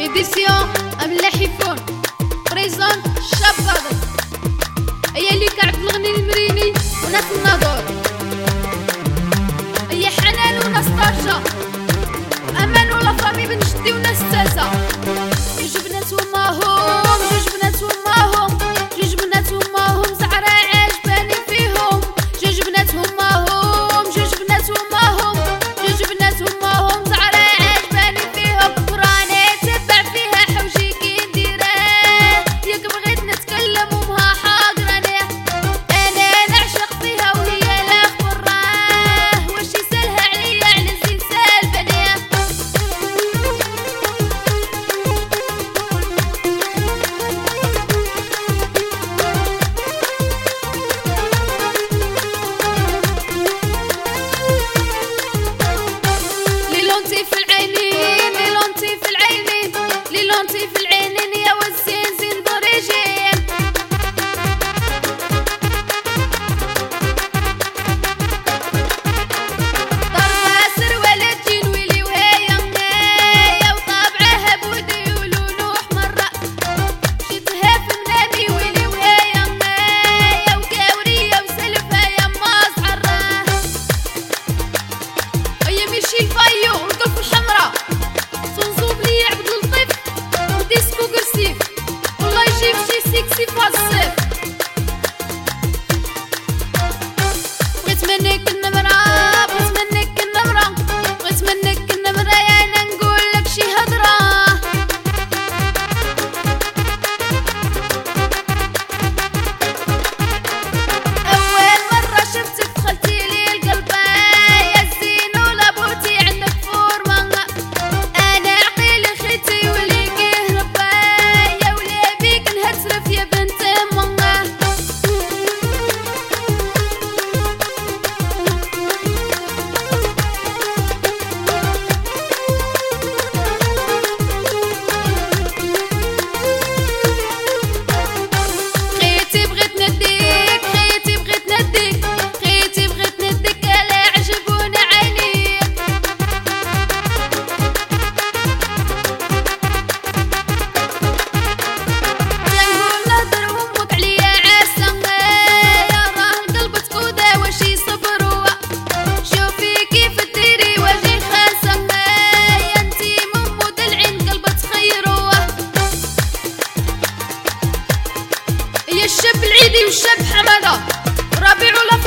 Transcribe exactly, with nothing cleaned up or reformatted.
إديسيون أملاحيفون بريزون شاب غادر هي اللي كعب الغني المريني وناس الناظور هي حنان وناس طرشة أمان ولا فامي بن جدي وناس تازة جوج بنات وماهم جوج بنات وماهم جوج بنات وماهم زعرا عاجباني فيهم جوج بنات وماهم جوج بنات وماهم جوج بنات وماهم زعرا عاجباني فيهم وراني تبع فيها حوجي كي نديراه ياك بغيت نتكلم ومها حاضراني انا نعشق فيها وهي لا خبراه واش يسالها عليا على زين سالباني ليلونتي في العينين ليلونتي في العينين ليلونتي في العينين يا والزين زين ضريجين طرفها سروالة تجين ويلي وهي منايا وطابعها بودي ولونه حمرا شدها في منامي ويلي وهي منايا وكاورية وسلفها يا ماس عراه هي مشي الفايو والقلب الحمرا صنصوب لي يعبد لطيف وديسكو قرسيف والله يجيب شي سيكسي فالصيف بغيت منك النمرة بغيت منك النمرة بغيت منك النمرة يا انا نقول لك شي هضرة أول مرة شفتك دخلتي لي القلب يا الزين ولا بوتي عندك فورمة أنا عقيل خيتي ولي كهربا يا ولا بيك نهترف يا بنت أمه خيتي بغيت نديك خيتي بغيت نديك خيتي بغيت نديك على عجبونا عينيك تنقول نهضر وامك عليا عاسة يا راه القلب تكودا واش يصبروا شوفي كيف ديري واجي خاسة يا انتي ممود العين قلب تخيروا يا الشاب العيدي والشاب حمادة ربيع ولا